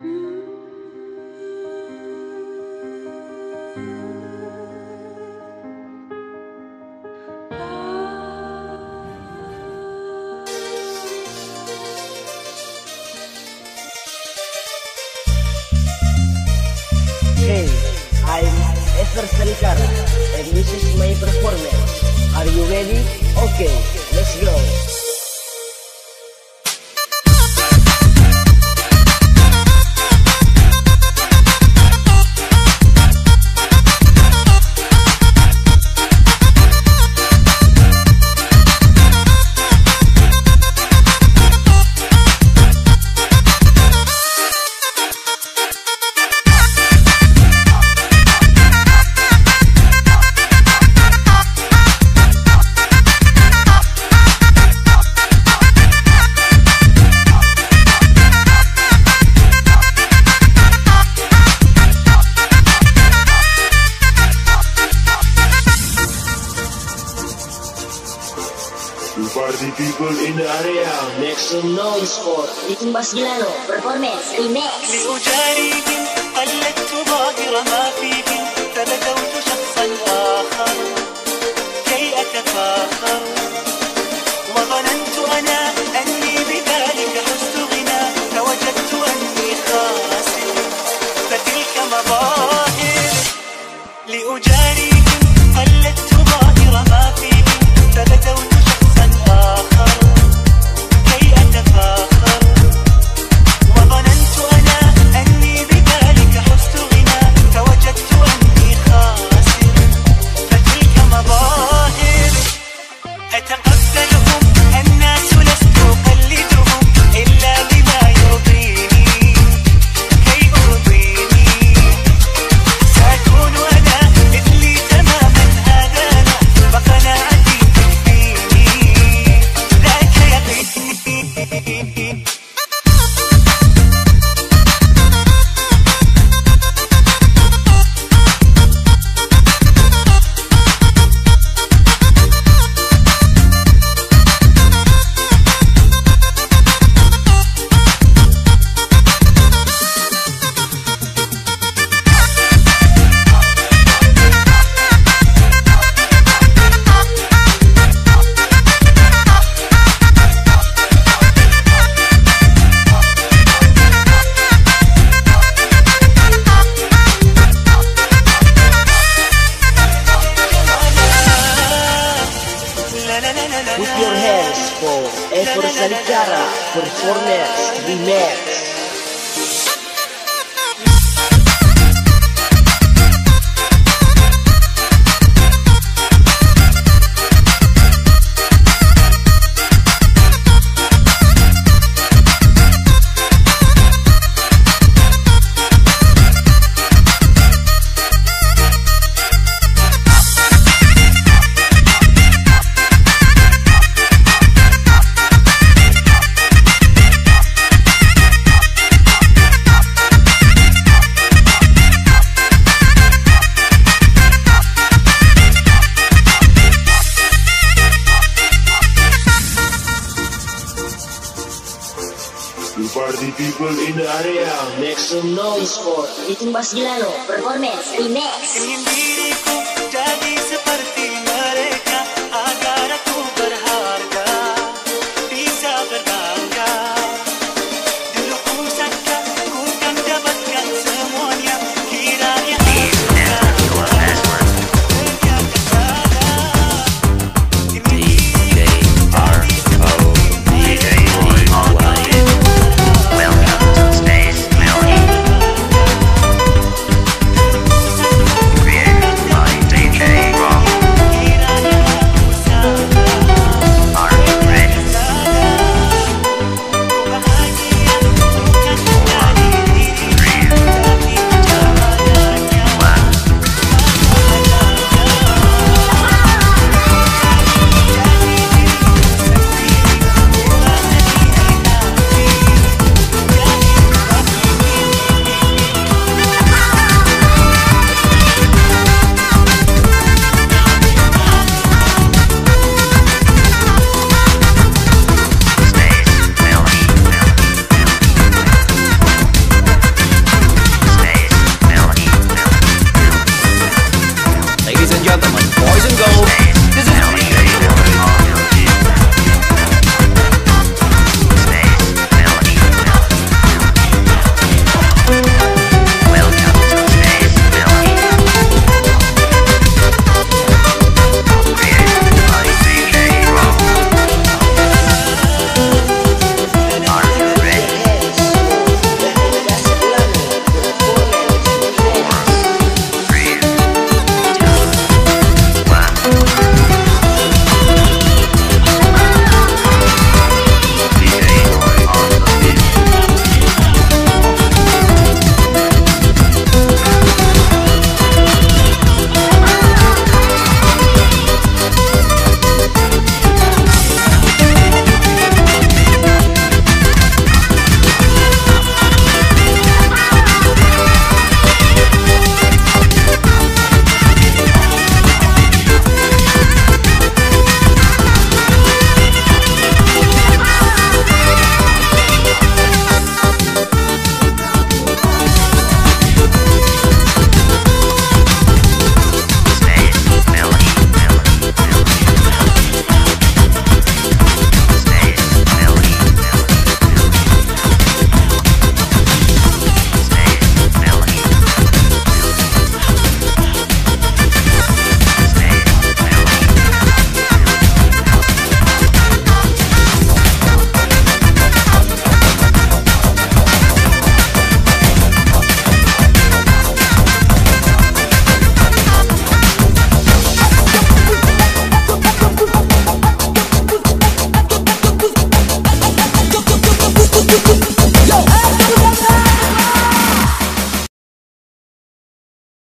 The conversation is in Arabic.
Hey, I'm Esther Salikara, and this is my performance. Are you ready? Okay, let's go. To party people in the area, Make some noise for Ricky Basgilano Performance Remix. لأجاريك قلدت ظاهر ما فيك فبدوت شخصا آخر كي أتفاخر وظننت أنا أني بذلك حزت غنى فوجدت أني خاسر فتلك مظاهر لأجاريك قلدت ظاهر ما فيك فبدوت شخصا آخر كي أتفاخر وظننت أنا أني بذلك حزت غنى فوجدت أني خاسر فتلك مظاهر أتقبلهم الناس لست أقلدهم إلا بما يرضيني كي أرضيني سأكون أنا مثلي تماما هذا أنا وقناعتي تكفيني ذاك يقيني Put your hands for Esther Salikara Performance Remix. to party people in the area, Make some noise for Ricky Basgilano Performance Remix. Ingin diriku jadi